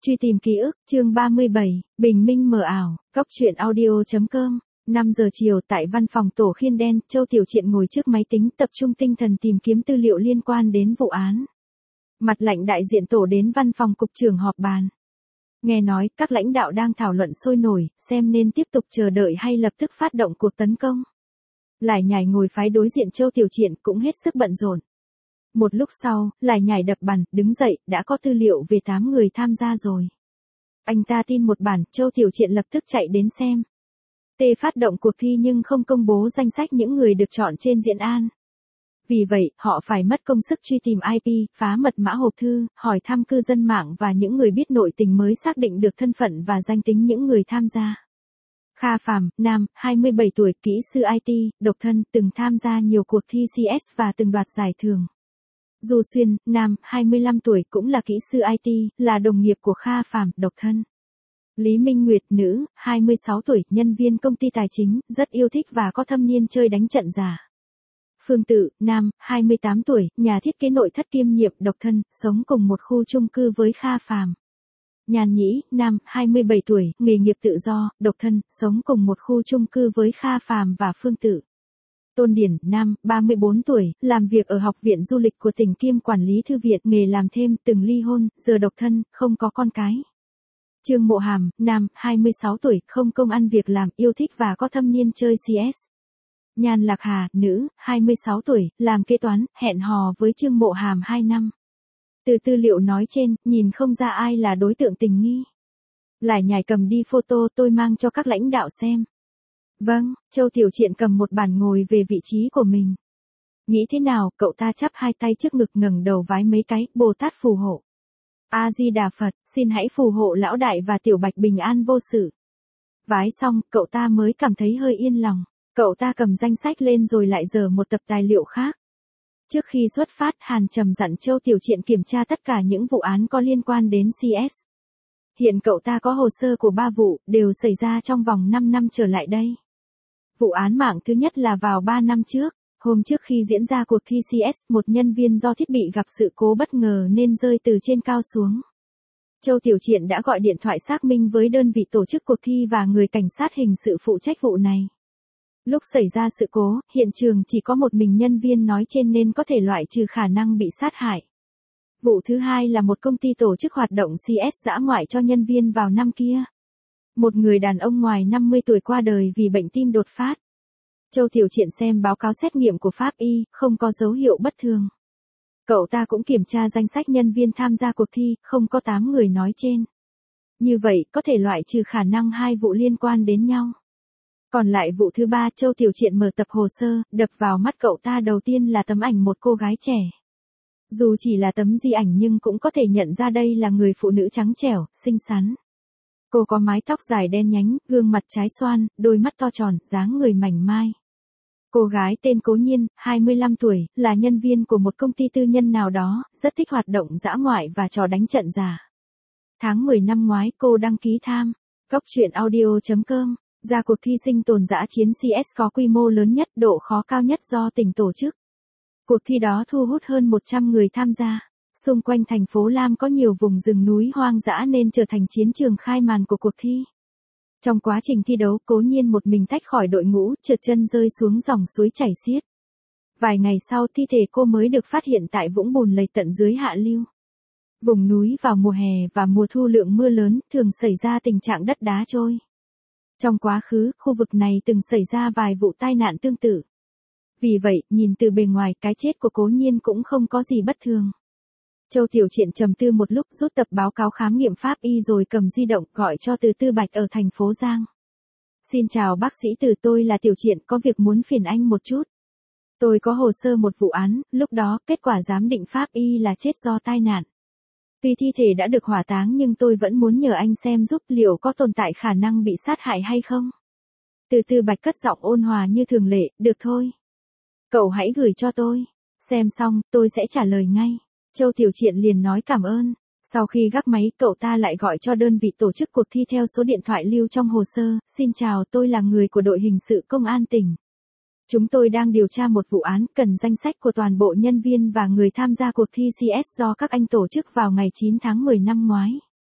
Truy tìm ký ức, chương 37, Bình minh mờ ảo, góc truyện audio.com. 5 giờ chiều tại văn phòng tổ khiên đen, Châu Tiểu Triện ngồi trước máy tính tập trung tinh thần tìm kiếm tư liệu liên quan đến vụ án. Mặt lạnh đại diện tổ đến văn phòng cục trưởng họp bàn. Nghe nói, các lãnh đạo đang thảo luận sôi nổi, xem nên tiếp tục chờ đợi hay lập tức phát động cuộc tấn công. Lải nhải ngồi phái đối diện Châu Tiểu Triện cũng hết sức bận rộn. Một lúc sau, Lải nhải đập bàn, đứng dậy, đã có tư liệu về 8 người tham gia rồi. Anh ta tin một bản, Châu Tiểu Triện lập tức chạy đến xem. Phát động cuộc thi nhưng không công bố danh sách những người được chọn trên diễn an. Vì vậy, họ phải mất công sức truy tìm IP, phá mật mã hộp thư, hỏi thăm cư dân mạng và những người biết nội tình mới xác định được thân phận và danh tính những người tham gia. Kha Phàm, nam, 27 tuổi, kỹ sư IT, độc thân, từng tham gia nhiều cuộc thi CS và từng đoạt giải thưởng. Du Xuyên, nam, 25 tuổi, cũng là kỹ sư IT, là đồng nghiệp của Kha Phàm, độc thân. Lý Minh Nguyệt, nữ, 26 tuổi, nhân viên công ty tài chính, rất yêu thích và có thâm niên chơi đánh trận giả. Phương Tự, nam, 28 tuổi, nhà thiết kế nội thất kiêm nhiệm, độc thân, sống cùng một khu chung cư với Kha Phàm. Nhàn Nhĩ, nam, 27 tuổi, nghề nghiệp tự do, độc thân, sống cùng một khu chung cư với Kha Phàm và Phương Tự. Tôn Điển, nam, 34 tuổi, làm việc ở Học viện Du lịch của tỉnh kiêm quản lý thư viện, nghề làm thêm, từng ly hôn, giờ độc thân, không có con cái. Trương Mộ Hàm, nam, 26 tuổi, không công ăn việc làm, yêu thích và có thâm niên chơi CS. Nhan Lạc Hà, nữ, 26 tuổi, làm kế toán, hẹn hò với Trương Mộ Hàm 2 năm. Từ tư liệu nói trên, nhìn không ra ai là đối tượng tình nghi. Lải nhải cầm đi photo, tôi mang cho các lãnh đạo xem. Vâng, Châu Tiểu Triện cầm một bản ngồi về vị trí của mình. Nghĩ thế nào, cậu ta chắp hai tay trước ngực ngẩng đầu vái mấy cái, Bồ Tát phù hộ. A Di Đà Phật, xin hãy phù hộ lão đại và tiểu bạch bình an vô sự. Vái xong, cậu ta mới cảm thấy hơi yên lòng. Cậu ta cầm danh sách lên rồi lại dở một tập tài liệu khác. Trước khi xuất phát, Hàn Trầm dặn Châu Tiểu Triện kiểm tra tất cả những vụ án có liên quan đến CS. Hiện cậu ta có hồ sơ của 3 vụ, đều xảy ra trong vòng 5 năm trở lại đây. Vụ án mạng thứ nhất là vào 3 năm trước. Hôm trước khi diễn ra cuộc thi CS, một nhân viên do thiết bị gặp sự cố bất ngờ nên rơi từ trên cao xuống. Châu Tiểu Triện đã gọi điện thoại xác minh với đơn vị tổ chức cuộc thi và người cảnh sát hình sự phụ trách vụ này. Lúc xảy ra sự cố, hiện trường chỉ có một mình nhân viên nói trên nên có thể loại trừ khả năng bị sát hại. Vụ thứ hai là một công ty tổ chức hoạt động CS dã ngoại cho nhân viên vào năm kia. Một người đàn ông ngoài 50 tuổi qua đời vì bệnh tim đột phát. Châu Tiểu Triện xem báo cáo xét nghiệm của Pháp Y, không có dấu hiệu bất thường. Cậu ta cũng kiểm tra danh sách nhân viên tham gia cuộc thi, không có 8 người nói trên. Như vậy, có thể loại trừ khả năng 2 vụ liên quan đến nhau. Còn lại vụ thứ 3, Châu Tiểu Triện mở tập hồ sơ, đập vào mắt cậu ta đầu tiên là tấm ảnh một cô gái trẻ. Dù chỉ là tấm di ảnh nhưng cũng có thể nhận ra đây là người phụ nữ trắng trẻo, xinh xắn. Cô có mái tóc dài đen nhánh, gương mặt trái xoan, đôi mắt to tròn, dáng người mảnh mai. Cô gái tên Cố Nhiên, 25 tuổi, là nhân viên của một công ty tư nhân nào đó, rất thích hoạt động dã ngoại và trò đánh trận giả. Tháng 10 năm ngoái cô đăng ký tham góc truyện audio.com, ra cuộc thi sinh tồn dã chiến CS có quy mô lớn nhất, độ khó cao nhất do tỉnh tổ chức. Cuộc thi đó thu hút hơn 100 người tham gia. Xung quanh thành phố Lam có nhiều vùng rừng núi hoang dã nên trở thành chiến trường khai màn của cuộc thi. Trong quá trình thi đấu, Cố Nhiên một mình tách khỏi đội ngũ, trượt chân rơi xuống dòng suối chảy xiết. Vài ngày sau, thi thể cô mới được phát hiện tại vũng bùn lầy tận dưới hạ lưu. Vùng núi vào mùa hè và mùa thu lượng mưa lớn, thường xảy ra tình trạng đất đá trôi. Trong quá khứ, khu vực này từng xảy ra vài vụ tai nạn tương tự. Vì vậy, nhìn từ bề ngoài, cái chết của Cố Nhiên cũng không có gì bất thường. Châu Tiểu Triện trầm tư một lúc, rút tập báo cáo khám nghiệm Pháp Y rồi cầm di động gọi cho Từ Tư Bạch ở thành phố Giang. Xin chào bác sĩ Từ, tôi là Tiểu Triện, có việc muốn phiền anh một chút. Tôi có hồ sơ một vụ án, lúc đó kết quả giám định Pháp Y là chết do tai nạn. Tuy thi thể đã được hỏa táng nhưng tôi vẫn muốn nhờ anh xem giúp liệu có tồn tại khả năng bị sát hại hay không. Từ Tư Bạch cất giọng ôn hòa như thường lệ, được thôi. Cậu hãy gửi cho tôi. Xem xong, tôi sẽ trả lời ngay. Châu Tiểu Triện liền nói cảm ơn. Sau khi gác máy, cậu ta lại gọi cho đơn vị tổ chức cuộc thi theo số điện thoại lưu trong hồ sơ. Xin chào, tôi là người của đội hình sự công an tỉnh. Chúng tôi đang điều tra một vụ án, cần danh sách của toàn bộ nhân viên và người tham gia cuộc thi CS do các anh tổ chức vào ngày 9 tháng 10 năm ngoái.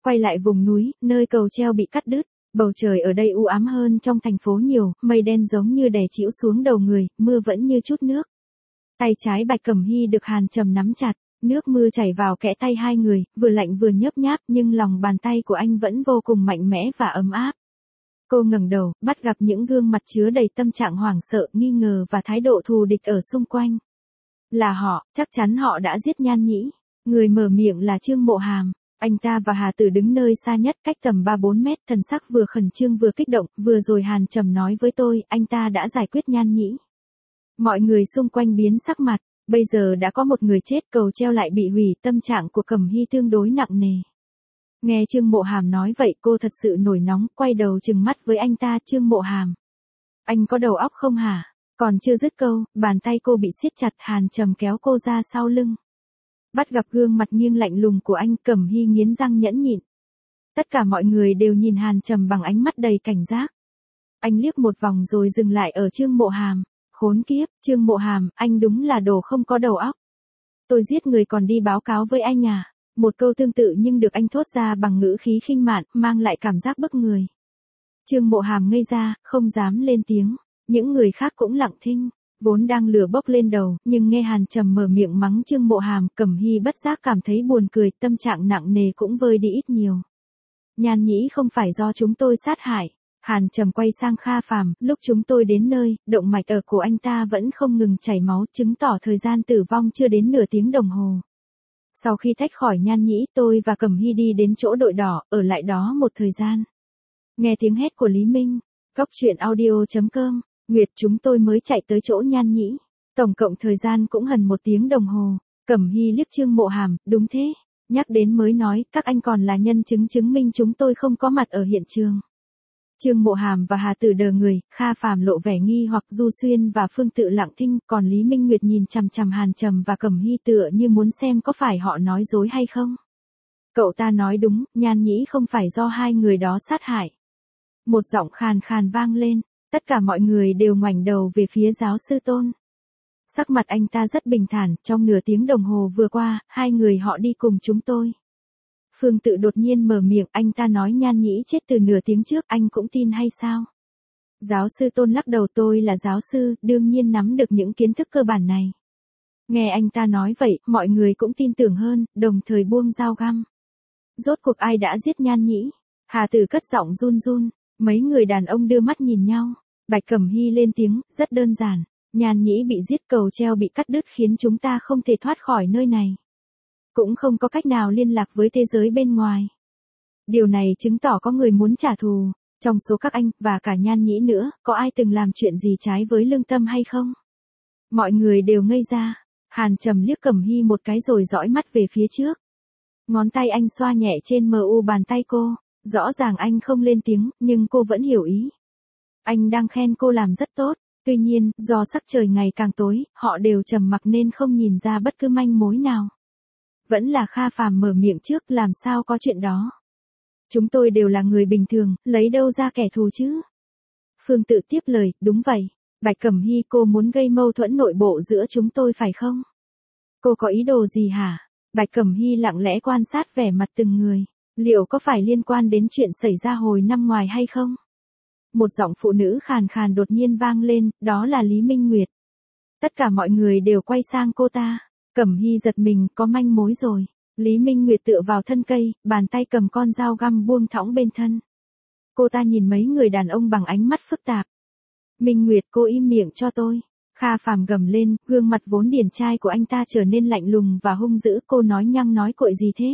Quay lại vùng núi, nơi cầu treo bị cắt đứt, bầu trời ở đây u ám hơn trong thành phố nhiều, mây đen giống như đè trĩu xuống đầu người, mưa vẫn như chút nước. Tay trái Bạch Cẩm Hy được Hàn Trầm nắm chặt, nước mưa chảy vào kẽ tay hai người, vừa lạnh vừa nhớp nháp nhưng lòng bàn tay của anh vẫn vô cùng mạnh mẽ và ấm áp. Cô ngẩng đầu, bắt gặp những gương mặt chứa đầy tâm trạng hoảng sợ, nghi ngờ và thái độ thù địch ở xung quanh. Là họ, chắc chắn họ đã giết Nhan Nhĩ. Người mở miệng là Trương Mộ Hàm. Anh ta và Hà Tử đứng nơi xa nhất cách tầm 3-4 mét, thần sắc vừa khẩn trương vừa kích động, vừa rồi Hàn Trầm nói với tôi, anh ta đã giải quyết Nhan Nhĩ. Mọi người xung quanh biến sắc mặt, bây giờ đã có một người chết, cầu treo lại bị hủy, tâm trạng của Cẩm Hy tương đối nặng nề. Nghe Trương Mộ Hàm nói vậy cô thật sự nổi nóng, quay đầu trừng mắt với anh ta. Trương Mộ Hàm, anh có đầu óc không hả? Còn chưa dứt câu, bàn tay cô bị siết chặt, Hàn Trầm kéo cô ra sau lưng. Bắt gặp gương mặt nghiêng lạnh lùng của anh, Cẩm Hy nghiến răng nhẫn nhịn. Tất cả mọi người đều nhìn Hàn Trầm bằng ánh mắt đầy cảnh giác. Anh liếc một vòng rồi dừng lại ở Trương Mộ Hàm. Khốn kiếp, Trương Mộ Hàm, anh đúng là đồ không có đầu óc. Tôi giết người còn đi báo cáo với anh à? Một câu tương tự nhưng được anh thốt ra bằng ngữ khí khinh mạn, mang lại cảm giác bức người. Trương Mộ Hàm ngây ra, không dám lên tiếng. Những người khác cũng lặng thinh, vốn đang lửa bốc lên đầu, nhưng nghe Hàn Trầm mở miệng mắng Trương Mộ Hàm, Cẩm Hy bất giác cảm thấy buồn cười, tâm trạng nặng nề cũng vơi đi ít nhiều. Nhan Nhĩ không phải do chúng tôi sát hại. Hàn Trầm quay sang Kha Phàm, lúc chúng tôi đến nơi, động mạch ở cổ anh ta vẫn không ngừng chảy máu, chứng tỏ thời gian tử vong chưa đến nửa tiếng đồng hồ. Sau khi tách khỏi Nhan Nhĩ, tôi và Cẩm Hy đi đến chỗ đội đỏ, ở lại đó một thời gian. Nghe tiếng hét của Lý Minh, Góc Truyện Audio.com, Nguyệt chúng tôi mới chạy tới chỗ Nhan Nhĩ. Tổng cộng thời gian cũng gần 1 tiếng đồng hồ. Cẩm Hy liếc Trương Mộ Hàm, đúng thế. Nhắc đến mới nói, các anh còn là nhân chứng chứng minh chúng tôi không có mặt ở hiện trường. Trương Mộ Hàm và Hà Tử đờ người, Kha Phàm lộ vẻ nghi hoặc, Du Xuyên và Phương Tự lặng thinh, còn Lý Minh Nguyệt nhìn chằm chằm Hàn Trầm và Cẩm Hy tựa như muốn xem có phải họ nói dối hay không. Cậu ta nói đúng, Nhan Nhĩ không phải do hai người đó sát hại. Một giọng khàn khàn vang lên, tất cả mọi người đều ngoảnh đầu về phía giáo sư Tôn. Sắc mặt anh ta rất bình thản, trong nửa tiếng đồng hồ vừa qua, hai người họ đi cùng chúng tôi. Phương Tự đột nhiên mở miệng, anh ta nói Nhan Nhĩ chết từ nửa tiếng trước, anh cũng tin hay sao? Giáo sư Tôn lắc đầu, tôi là giáo sư, đương nhiên nắm được những kiến thức cơ bản này. Nghe anh ta nói vậy, mọi người cũng tin tưởng hơn, đồng thời buông dao găm. Rốt cuộc ai đã giết Nhan Nhĩ? Hà Tử cất giọng run run, mấy người đàn ông đưa mắt nhìn nhau. Bạch Cẩm Hy lên tiếng, rất đơn giản, Nhan Nhĩ bị giết, cầu treo bị cắt đứt khiến chúng ta không thể thoát khỏi nơi này. Cũng không có cách nào liên lạc với thế giới bên ngoài. Điều này chứng tỏ có người muốn trả thù. Trong số các anh, và cả Nhan Nhĩ nữa, có ai từng làm chuyện gì trái với lương tâm hay không? Mọi người đều ngây ra. Hàn Trầm liếc Cẩm Hy một cái rồi dõi mắt về phía trước. Ngón tay anh xoa nhẹ trên mu bàn tay cô. Rõ ràng anh không lên tiếng, nhưng cô vẫn hiểu ý. Anh đang khen cô làm rất tốt. Tuy nhiên, do sắc trời ngày càng tối, họ đều trầm mặc nên không nhìn ra bất cứ manh mối nào. Vẫn là Kha Phàm mở miệng trước, làm sao có chuyện đó. Chúng tôi đều là người bình thường, lấy đâu ra kẻ thù chứ. Phương Tự tiếp lời, đúng vậy. Bạch Cẩm Hy, cô muốn gây mâu thuẫn nội bộ giữa chúng tôi phải không? Cô có ý đồ gì hả? Bạch Cẩm Hy lặng lẽ quan sát vẻ mặt từng người. Liệu có phải liên quan đến chuyện xảy ra hồi năm ngoài hay không? Một giọng phụ nữ khàn khàn đột nhiên vang lên, đó là Lý Minh Nguyệt. Tất cả mọi người đều quay sang cô ta. Cẩm Hy giật mình, có manh mối rồi. Lý Minh Nguyệt tựa vào thân cây, bàn tay cầm con dao găm buông thõng bên thân. Cô ta nhìn mấy người đàn ông bằng ánh mắt phức tạp. Minh Nguyệt, cô im miệng cho tôi. Kha Phàm gầm lên, gương mặt vốn điển trai của anh ta trở nên lạnh lùng và hung dữ, cô nói nhăng nói cuội gì thế?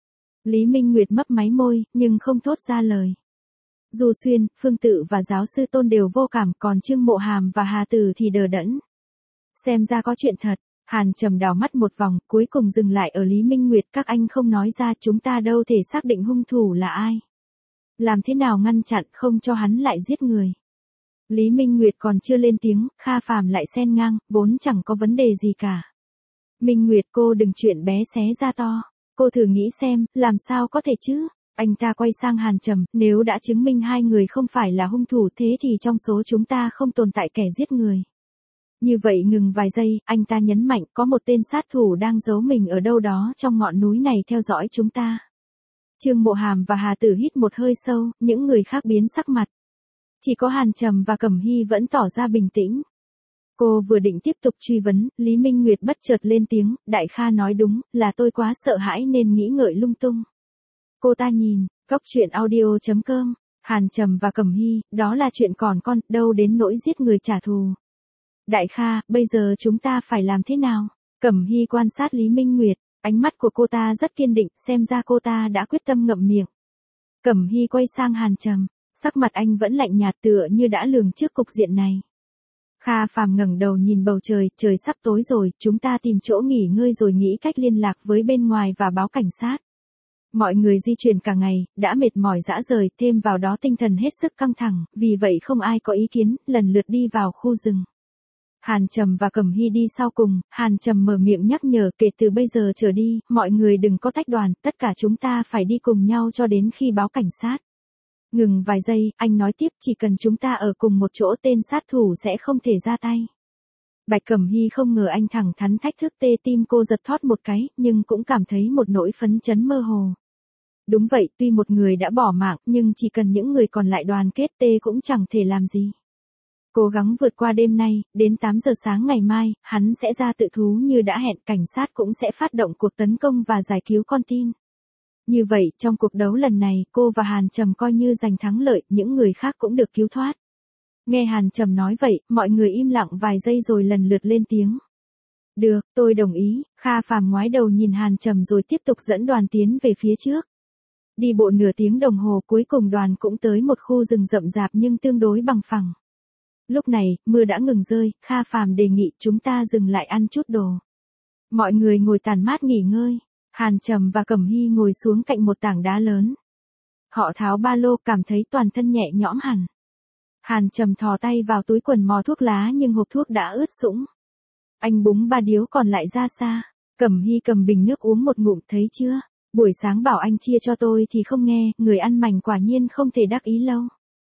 Lý Minh Nguyệt mấp máy môi, nhưng không thốt ra lời. Du Xuyên, Phương Tự và giáo sư Tôn đều vô cảm, còn Trương Mộ Hàm và Hà Tử thì đờ đẫn. Xem ra có chuyện thật. Hàn Trầm đảo mắt một vòng, cuối cùng dừng lại ở Lý Minh Nguyệt, các anh không nói ra, chúng ta đâu thể xác định hung thủ là ai. Làm thế nào ngăn chặn không cho hắn lại giết người. Lý Minh Nguyệt còn chưa lên tiếng, Kha Phàm lại xen ngang, vốn chẳng có vấn đề gì cả. Minh Nguyệt, cô đừng chuyện bé xé ra to. Cô thử nghĩ xem, làm sao có thể chứ? Anh ta quay sang Hàn Trầm, nếu đã chứng minh hai người không phải là hung thủ thế thì trong số chúng ta không tồn tại kẻ giết người. Như vậy ngừng vài giây, anh ta nhấn mạnh có một tên sát thủ đang giấu mình ở đâu đó trong ngọn núi này theo dõi chúng ta. Trương Mộ Hàm và Hà Tử hít một hơi sâu, những người khác biến sắc mặt. Chỉ có Hàn Trầm và Cẩm Hy vẫn tỏ ra bình tĩnh. Cô vừa định tiếp tục truy vấn, Lý Minh Nguyệt bất chợt lên tiếng, Đại Kha nói đúng, là tôi quá sợ hãi nên nghĩ ngợi lung tung. Cô ta nhìn, Cóc Truyện Audio.com, Hàn Trầm và Cẩm Hy, đó là chuyện còn con, đâu đến nỗi giết người trả thù. Đại Kha, bây giờ chúng ta phải làm thế nào? Cẩm Hy quan sát Lý Minh Nguyệt, ánh mắt của cô ta rất kiên định, xem ra cô ta đã quyết tâm ngậm miệng. Cẩm Hy quay sang Hàn Trầm, sắc mặt anh vẫn lạnh nhạt tựa như đã lường trước cục diện này. Kha Phàm ngẩng đầu nhìn bầu trời, trời sắp tối rồi, chúng ta tìm chỗ nghỉ ngơi rồi nghĩ cách liên lạc với bên ngoài và báo cảnh sát. Mọi người di chuyển cả ngày, đã mệt mỏi rã rời, thêm vào đó tinh thần hết sức căng thẳng, vì vậy không ai có ý kiến, lần lượt đi vào khu rừng. Hàn Trầm và Cẩm Hy đi sau cùng, Hàn Trầm mở miệng nhắc nhở, kể từ bây giờ trở đi, mọi người đừng có tách đoàn, tất cả chúng ta phải đi cùng nhau cho đến khi báo cảnh sát. Ngừng vài giây, anh nói tiếp, chỉ cần chúng ta ở cùng một chỗ tên sát thủ sẽ không thể ra tay. Bạch Cẩm Hy không ngờ anh thẳng thắn thách thức, tê tim cô giật thót một cái, nhưng cũng cảm thấy một nỗi phấn chấn mơ hồ. Đúng vậy, tuy một người đã bỏ mạng, nhưng chỉ cần những người còn lại đoàn kết tê cũng chẳng thể làm gì. Cố gắng vượt qua đêm nay, đến 8 giờ sáng ngày mai, hắn sẽ ra tự thú như đã hẹn, cảnh sát cũng sẽ phát động cuộc tấn công và giải cứu con tin. Như vậy, trong cuộc đấu lần này, cô và Hàn Trầm coi như giành thắng lợi, những người khác cũng được cứu thoát. Nghe Hàn Trầm nói vậy, mọi người im lặng vài giây rồi lần lượt lên tiếng. Được, tôi đồng ý. Kha Phàm ngoái đầu nhìn Hàn Trầm rồi tiếp tục dẫn đoàn tiến về phía trước. Đi bộ nửa tiếng đồng hồ cuối cùng đoàn cũng tới một khu rừng rậm rạp nhưng tương đối bằng phẳng. Lúc này, mưa đã ngừng rơi, Kha Phàm đề nghị chúng ta dừng lại ăn chút đồ. Mọi người ngồi tản mát nghỉ ngơi. Hàn Trầm và Cẩm Hy ngồi xuống cạnh một tảng đá lớn. Họ tháo ba lô, cảm thấy toàn thân nhẹ nhõm hẳn. Hàn Trầm thò tay vào túi quần mò thuốc lá nhưng hộp thuốc đã ướt sũng. Anh búng ba điếu còn lại ra xa. Cẩm Hy cầm bình nước uống một ngụm, thấy chưa? Buổi sáng bảo anh chia cho tôi thì không nghe, người ăn mảnh quả nhiên không thể đắc ý lâu.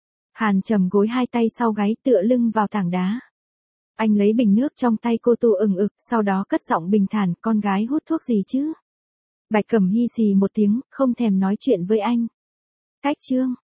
Hàn Trầm gối hai tay sau gáy tựa lưng vào tảng đá. Anh lấy bình nước trong tay cô tu ừng ực, sau đó cất giọng bình thản, con gái hút thuốc gì chứ? Bạch Cẩm Hy xì một tiếng, không thèm nói chuyện với anh. Cách chương.